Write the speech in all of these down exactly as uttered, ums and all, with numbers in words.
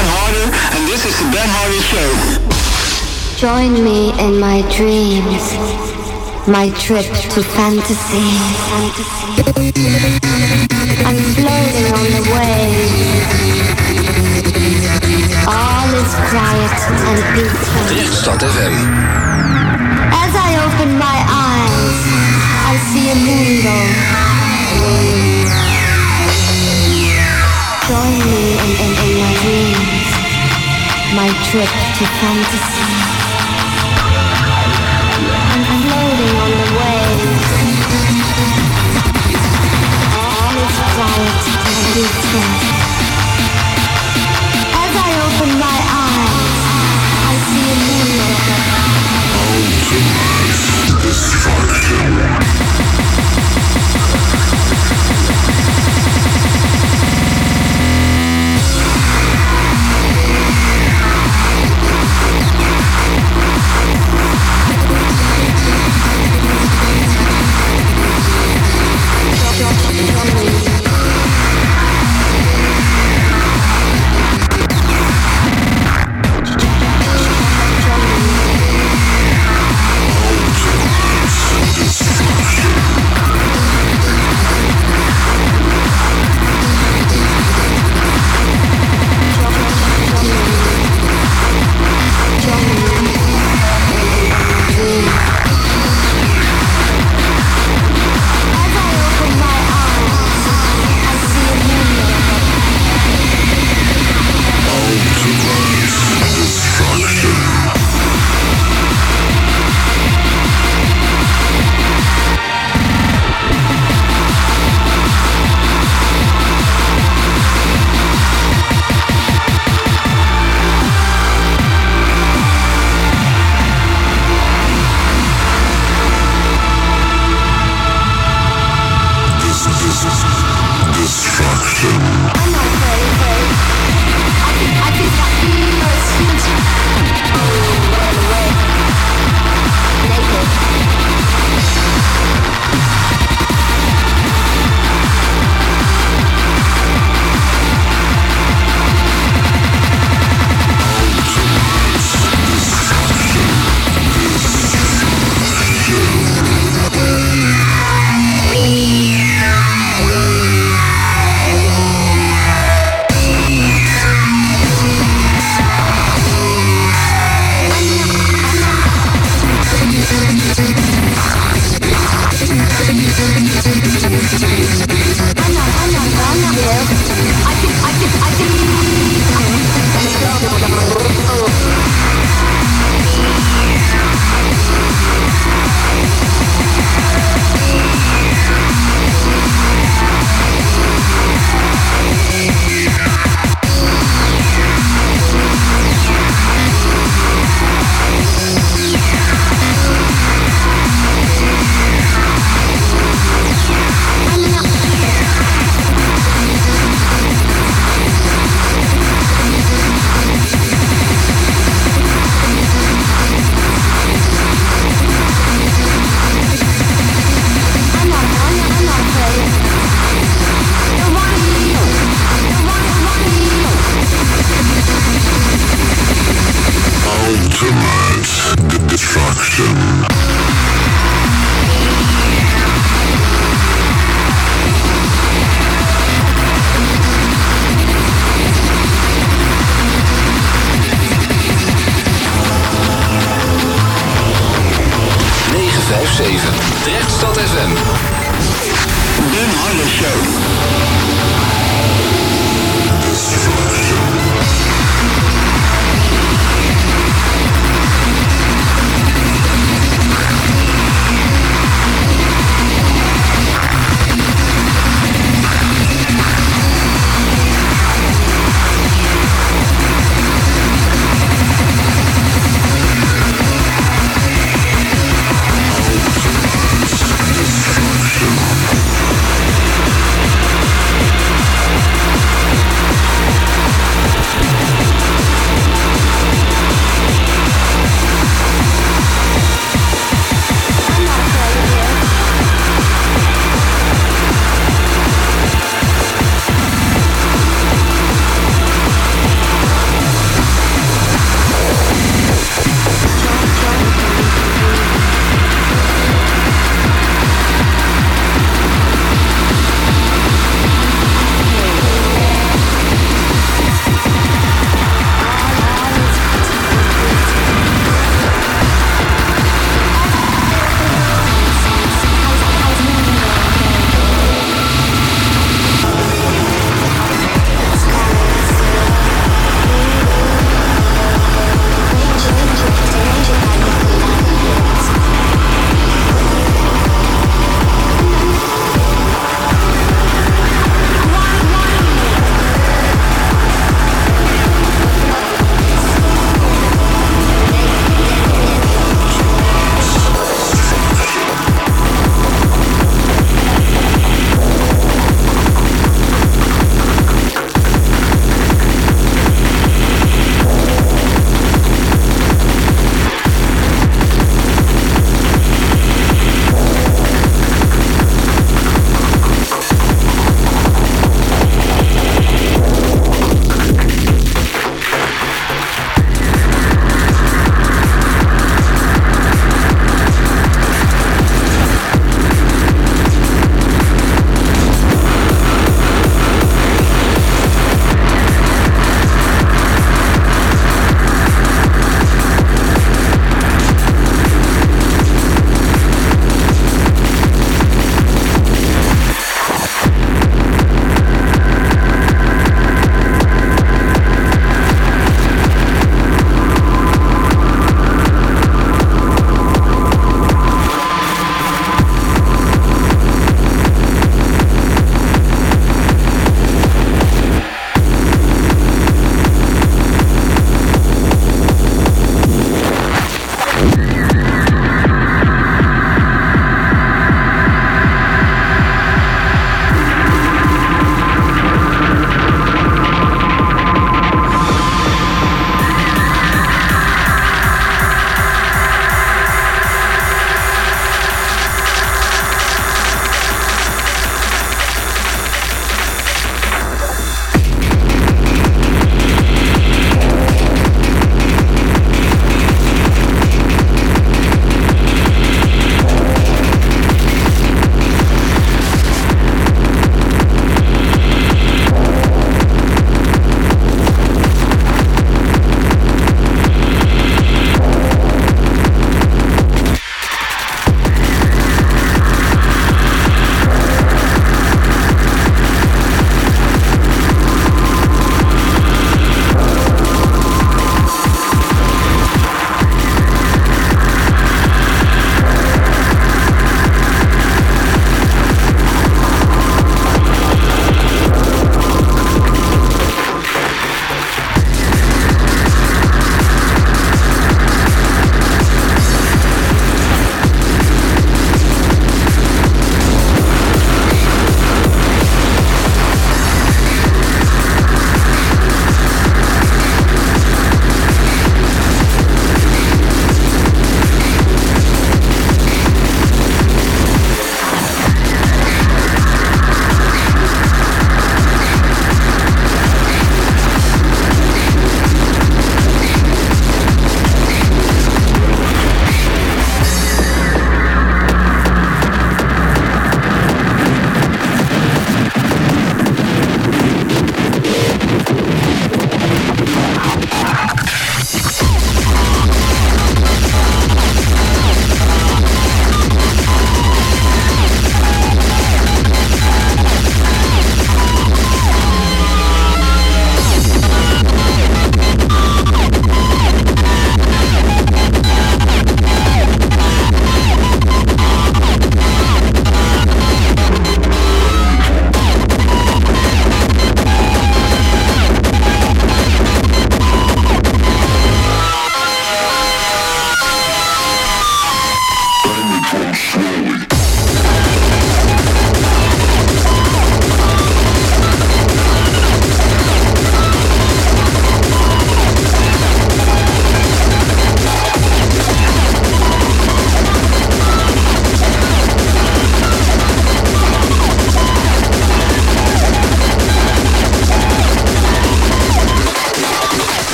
Ben Harder, and this is the Ben Harder Show. Join me in my dreams, my trip to fantasy. I'm floating on the waves. All is quiet and peaceful. Richtstad F M. As I open my eyes, I see a mundo. Join me in, in, in my dreams, my trip to fantasy. I'm floating on the waves. All is quiet and peaceful. As I open my eyes, I see a mundo. Ultimate destruction. Richtstad F M. Ben Harder Show.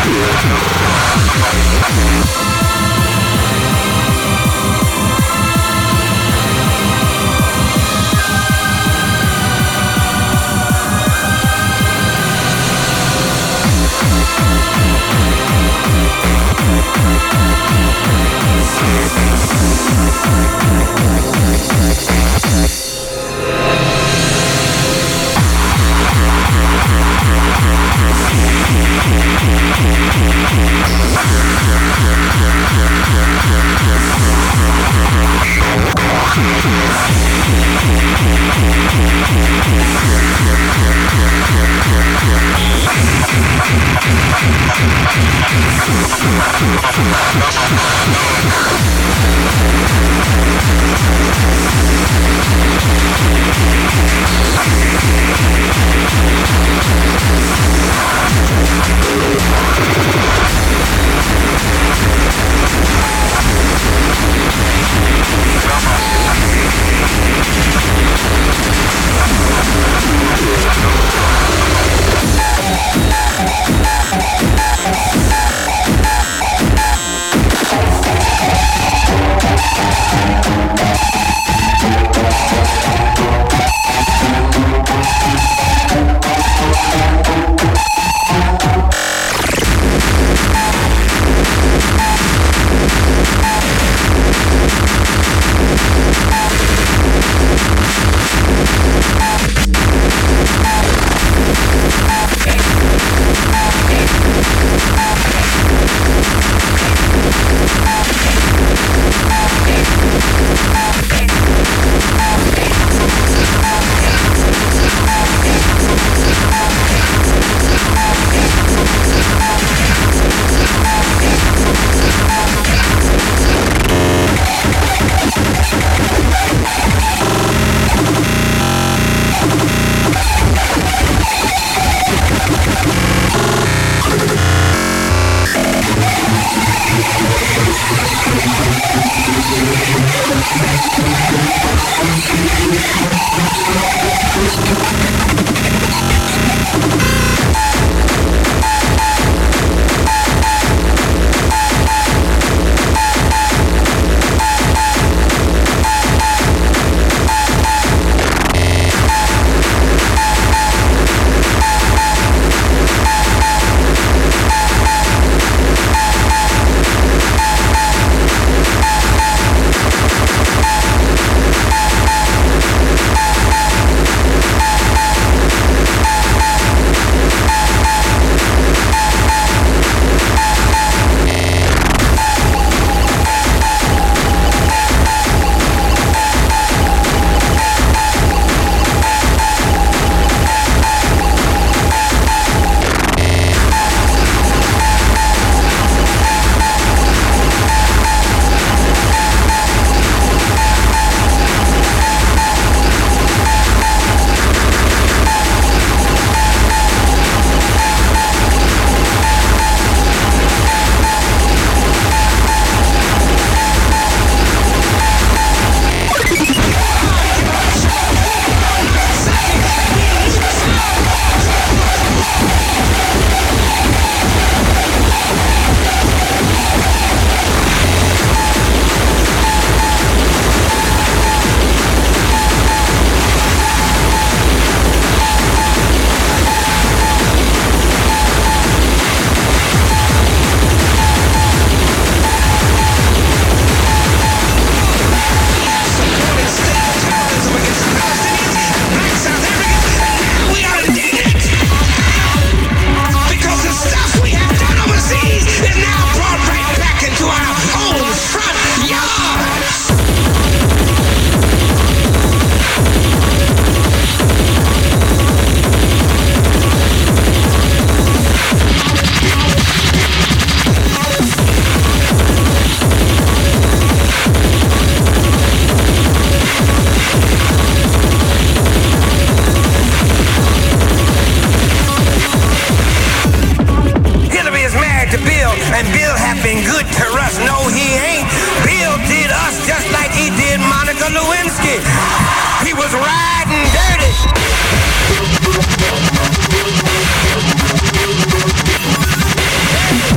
Dirty.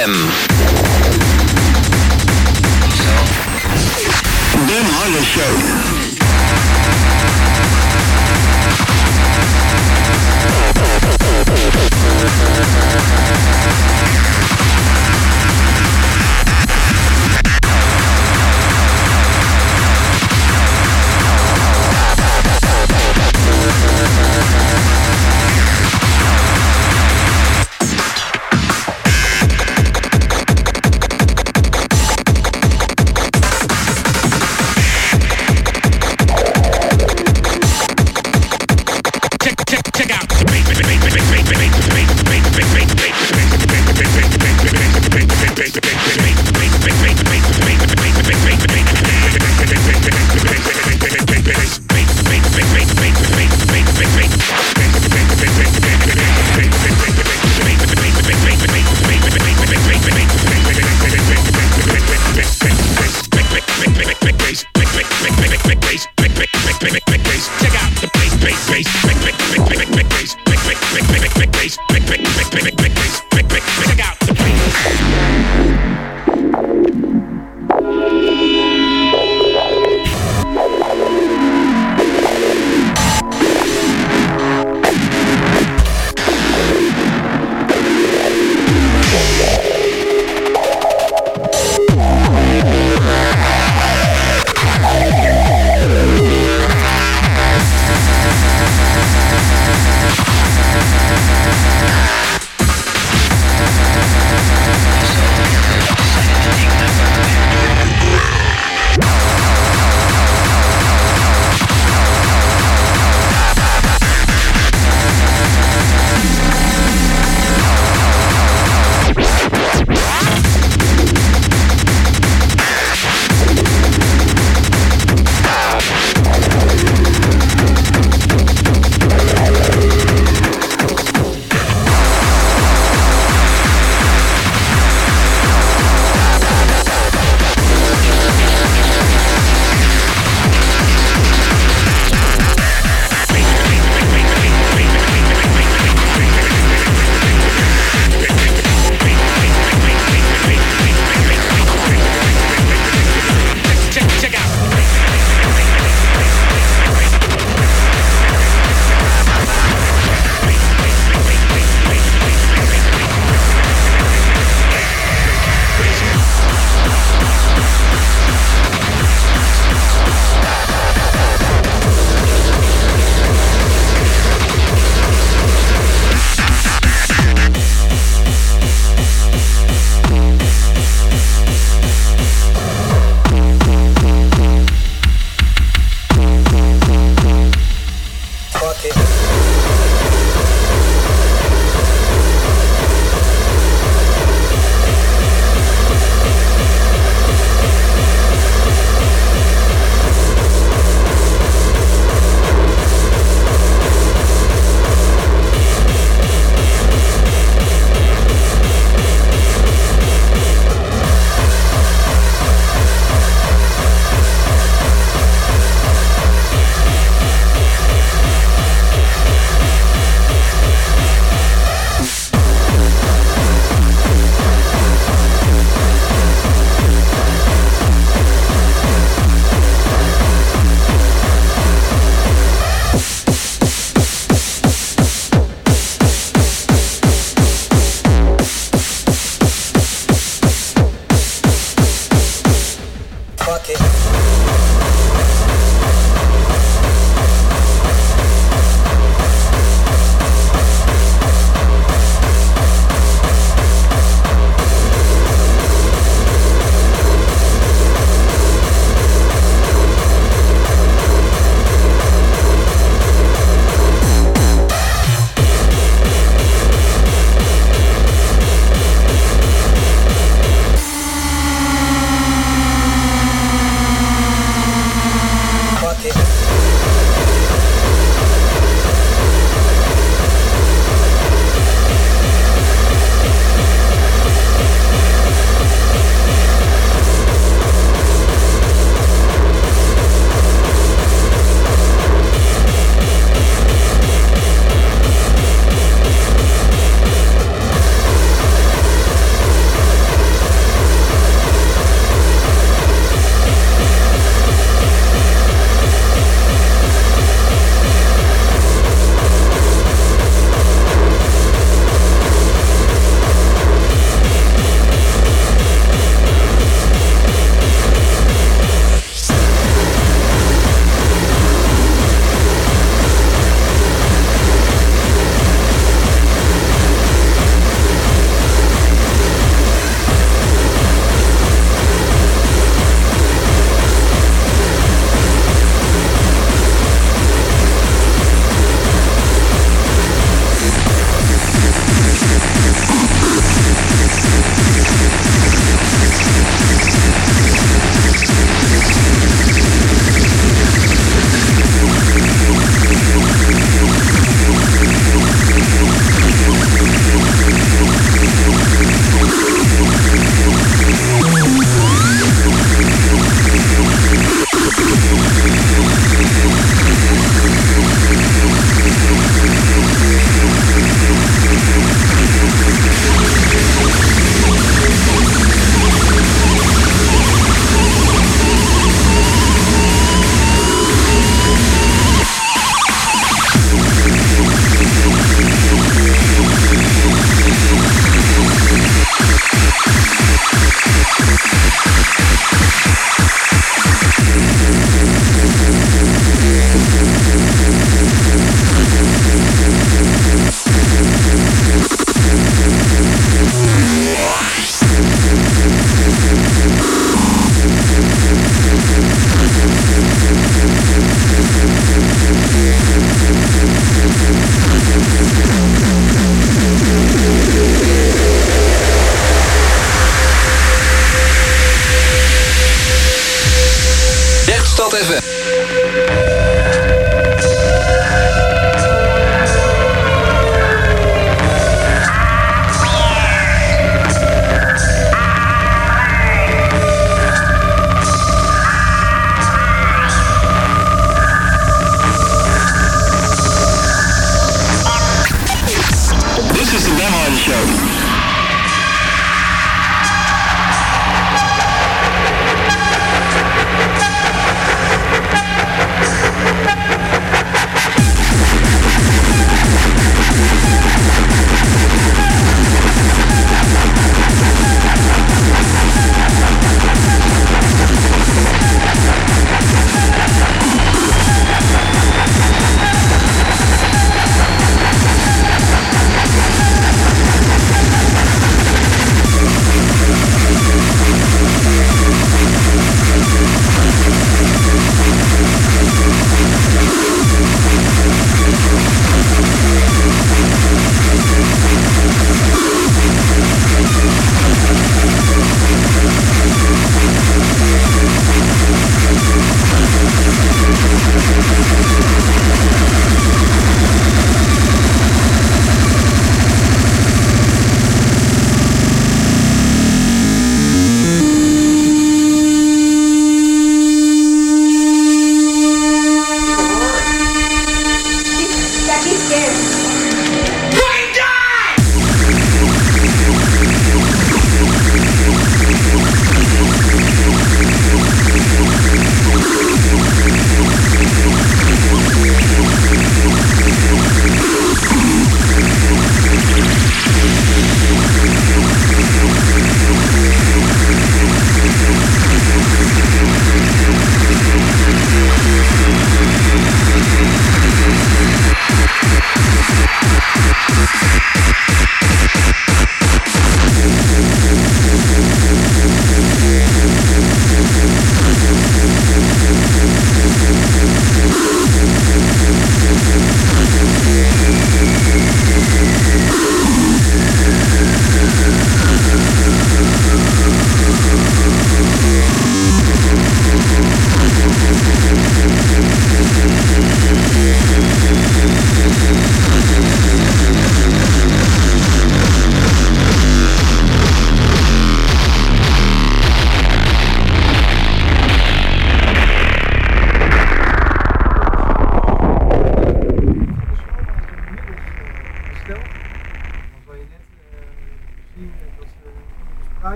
M. Ben Harley Show.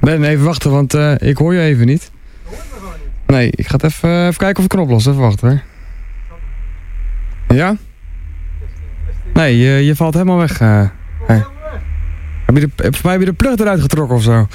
Nee, nee, even wachten, want uh, ik hoor je even niet. Nee, ik ga het even, uh, even kijken of ik kan oplossen. Even wachten hoor. Ja? Nee, je, je valt helemaal weg. Uh, hey. Heb je de, voor mij heb je de plug eruit getrokken of zo.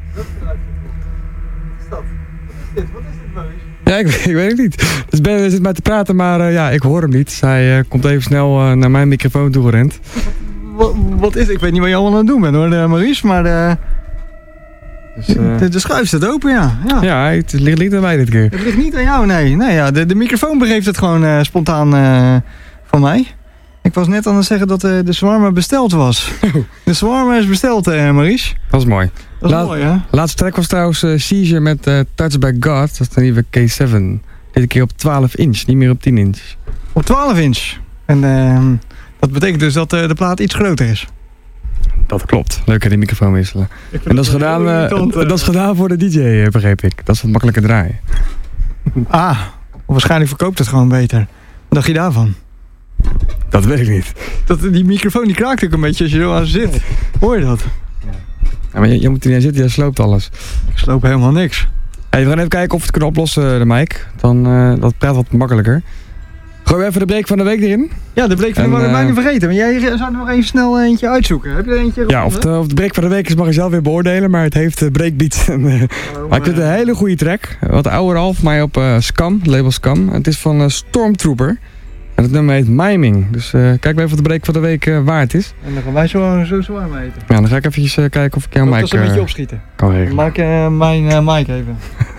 Ja, ik, ik weet het niet. Dus Ben zit mij te praten, maar uh, ja, ik hoor hem niet. Hij uh, komt even snel uh, naar mijn microfoon toe gerend. Wat, wat is het? Ik weet niet wat je allemaal aan het doen bent hoor, uh, Maurice, maar uh, dus, uh, de, de schuif staat open, ja. Ja, ja het ligt niet aan mij dit keer. Het ligt niet aan jou, nee. nee ja, de, de microfoon begeeft het gewoon uh, spontaan uh, van mij. Ik was net aan het zeggen dat uh, de shawarma besteld was. De shawarma is besteld, uh, Maurice. Dat is mooi. Dat is Laat, mooi, hè? Laatste track was trouwens uh, Seizure met uh, Touched by God. Dat is de nieuwe K zeven. Dit keer op twaalf inch, niet meer op tien inch. Op twaalf inch. En uh, dat betekent dus dat uh, de plaat iets groter is. Dat klopt. Leuk hè, die microfoon wisselen. En dat is, gedaan, uh, uh, dat is gedaan voor de D J, uh, begreep ik. Dat is wat makkelijker draaien. Ah, waarschijnlijk verkoopt het gewoon beter. Wat dacht je daarvan? Dat weet ik niet. Dat, die microfoon die kraakt ook een beetje als je er aan zit. Hoor je dat? Ja, maar je, je moet er niet aan zitten, je sloopt alles. Ik sloop helemaal niks. Hey, we gaan even kijken of we het kunnen oplossen, de mic. Dan, uh, dat praat wat makkelijker. Gooi even de break van de week erin. Ja, de break van de week uh, bijna vergeten. Maar jij zou er nog even snel eentje uitzoeken. Heb je er eentje Ja, of de, of de break van de week is mag je zelf weer beoordelen. Maar het heeft uh, breakbeats. En, uh, oh, maar ik vind het een hele goede track. Wat ouder al, voor mij op uh, Scam, label Scam. Het is van uh, Stormtrooper. En het nummer heet Miming. Dus uh, kijk maar even of de break van de week uh, waard is. En dan gaan wij zo, zo zwaar mee eten. Ja, dan ga ik even uh, kijken of ik jouw mic... Dat is een beetje opschieten. Kan regelen. Maak uh, mijn uh, mic even.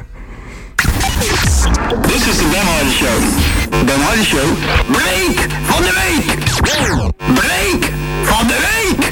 This is the Ben Hardy Show. Ben Hardy Show. Break van de week. Break van de week.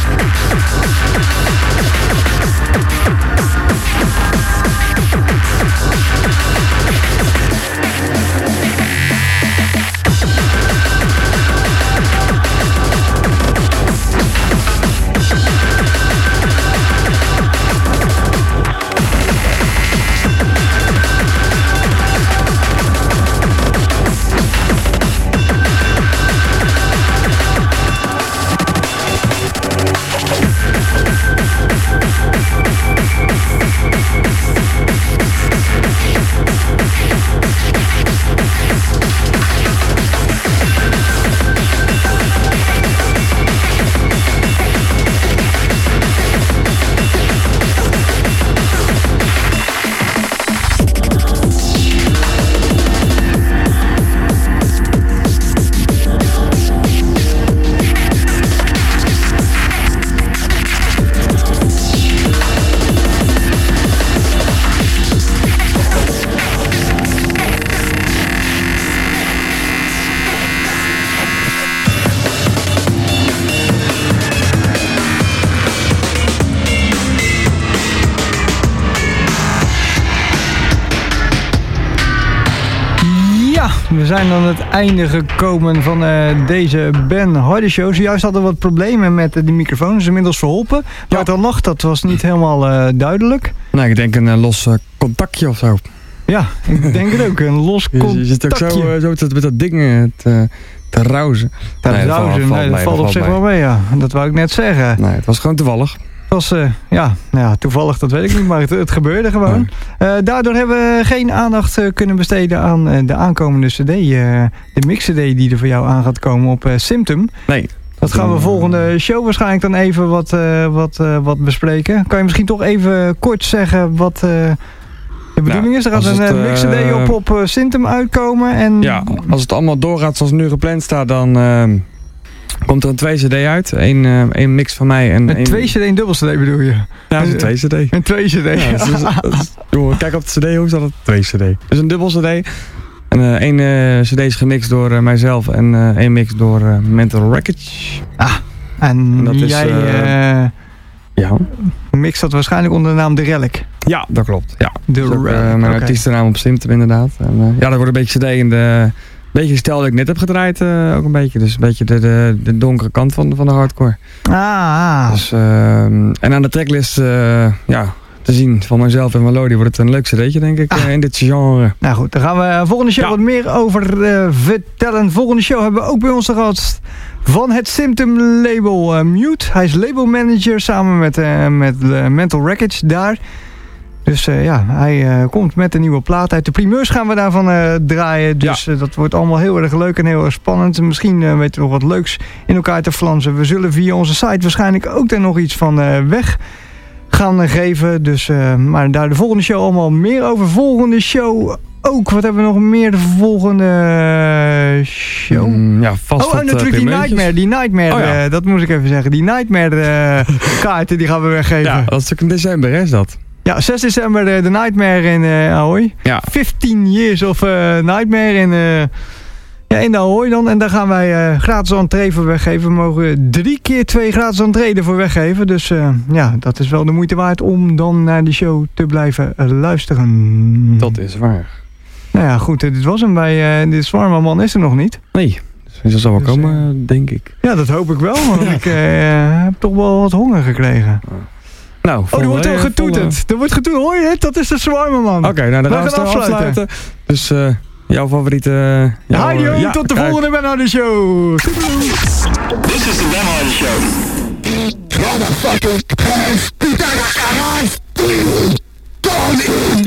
We zijn aan het einde gekomen van uh, deze Ben Hardy Show. Zojuist hadden we wat problemen met uh, die microfoon. is inmiddels verholpen. Maar ja. Het dan lag, dat was niet helemaal uh, duidelijk. Nou, ik denk een uh, los uh, contactje of zo. Ja, ik denk het ook. Een los contactje. Je zit ook zo, uh, zo te, met dat ding uh, te, te rauzen. Te nee, rauzen, dat, nee, dat valt op zich wel mee, ja. Dat wou ik net zeggen. Nee, het was gewoon toevallig. Het was, uh, ja, nou ja, toevallig, dat weet ik niet, maar het, het gebeurde gewoon. Uh, daardoor hebben we geen aandacht uh, kunnen besteden aan uh, de aankomende cd. Uh, de mix-cd die er voor jou aan gaat komen op uh, Symptom. Nee. Dat gaan we volgende show waarschijnlijk dan even wat, uh, wat, uh, wat bespreken. Kan je misschien toch even kort zeggen wat uh, de bedoeling is? Er gaat een uh, mix-cd op, op uh, Symptom uitkomen. En... Ja, als het allemaal doorgaat zoals nu gepland staat, dan... Uh... komt er een twee cd uit. Eén uh, één mix van mij. En een een twee cd, een dubbel cd bedoel je? Ja, een twee cd. Een twee cd. Ja, dus, dus, dus, jongen, kijk op de cd, hoe is dat? twee cd. Dus een dubbel cd. En uh, één uh, cd is gemixt door uh, mijzelf en uh, één mix door uh, Mental Wreckage. Ah, en, en dat jij is, uh, uh, ja. mixt dat waarschijnlijk onder de naam De Relic. Ja, dat klopt. Ja. De dus ook, Relic. Uh, mijn okay. artiestennaam op Symptom inderdaad. En, uh, ja, dat wordt een beetje cd in de... beetje de stijl dat ik net heb gedraaid, uh, ook een beetje. Dus een beetje de, de, de donkere kant van, van de hardcore. Ah. Dus, uh, en aan de tracklist, uh, ja, te zien van mezelf en Melody wordt het een leuk cd'tje, denk ik, ah. uh, in dit genre. Nou goed, daar gaan we volgende show ja. wat meer over uh, vertellen. Volgende show hebben we ook bij ons de gast van het Symptom label uh, Mute. Hij is labelmanager samen met, uh, met uh, Mental Wreckage daar. Dus uh, ja, hij uh, komt met een nieuwe plaat uit. De primeurs gaan we daarvan uh, draaien. Dus ja. uh, dat wordt allemaal heel erg leuk en heel erg spannend. Misschien uh, weten we nog wat leuks in elkaar te flansen. We zullen via onze site waarschijnlijk ook daar nog iets van uh, weg gaan uh, geven. Dus, uh, maar daar de volgende show allemaal meer over. Volgende show ook. Wat hebben we nog meer de volgende uh, show? Mm, ja, vast oh, en natuurlijk uh, die Nightmare. Die Nightmare, oh, ja. uh, dat moest ik even zeggen. Die Nightmare uh, kaarten die gaan we weggeven. Ja, dat is ook in december, hè, is dat? Ja, zes december uh, de Nightmare in uh, Ahoy. Ja. vijftien years of uh, Nightmare in, uh, ja, in de Ahoy dan. En daar gaan wij uh, gratis entree voor weggeven. We mogen drie keer twee gratis entree ervoor weggeven. Dus uh, ja, dat is wel de moeite waard om dan naar die show te blijven uh, luisteren. Dat is waar. Nou ja, goed. Dit was hem bij uh, dit Zwarma Man is er nog niet. Nee, dus dat zal wel dus, komen, uh, denk ik. Ja, dat hoop ik wel. Want ja. ik uh, heb toch wel wat honger gekregen. Ja. Nou, oh, er wordt al getoeterd. Er wordt getoeterd. Hoor je het? Dat is de Zwarma Man. Oké, okay, nou dan gaan we, gaan we afsluiten. afsluiten. Dus uh, jouw favoriete... Uh, jouw, Heidi, uh, ja, tot de kijk. volgende Ben Hardy Show. This is the Ben Hardy Show. Motherfuckers have to die. Gone in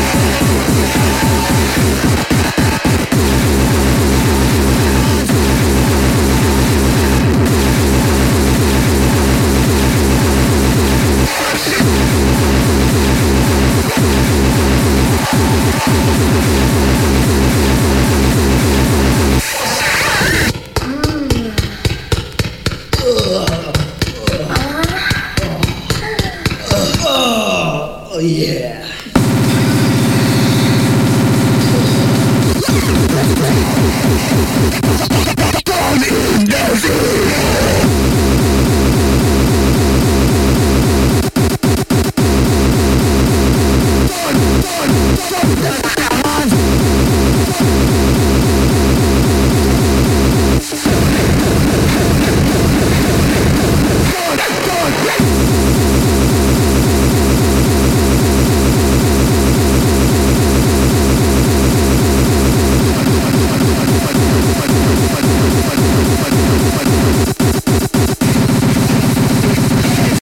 Come on!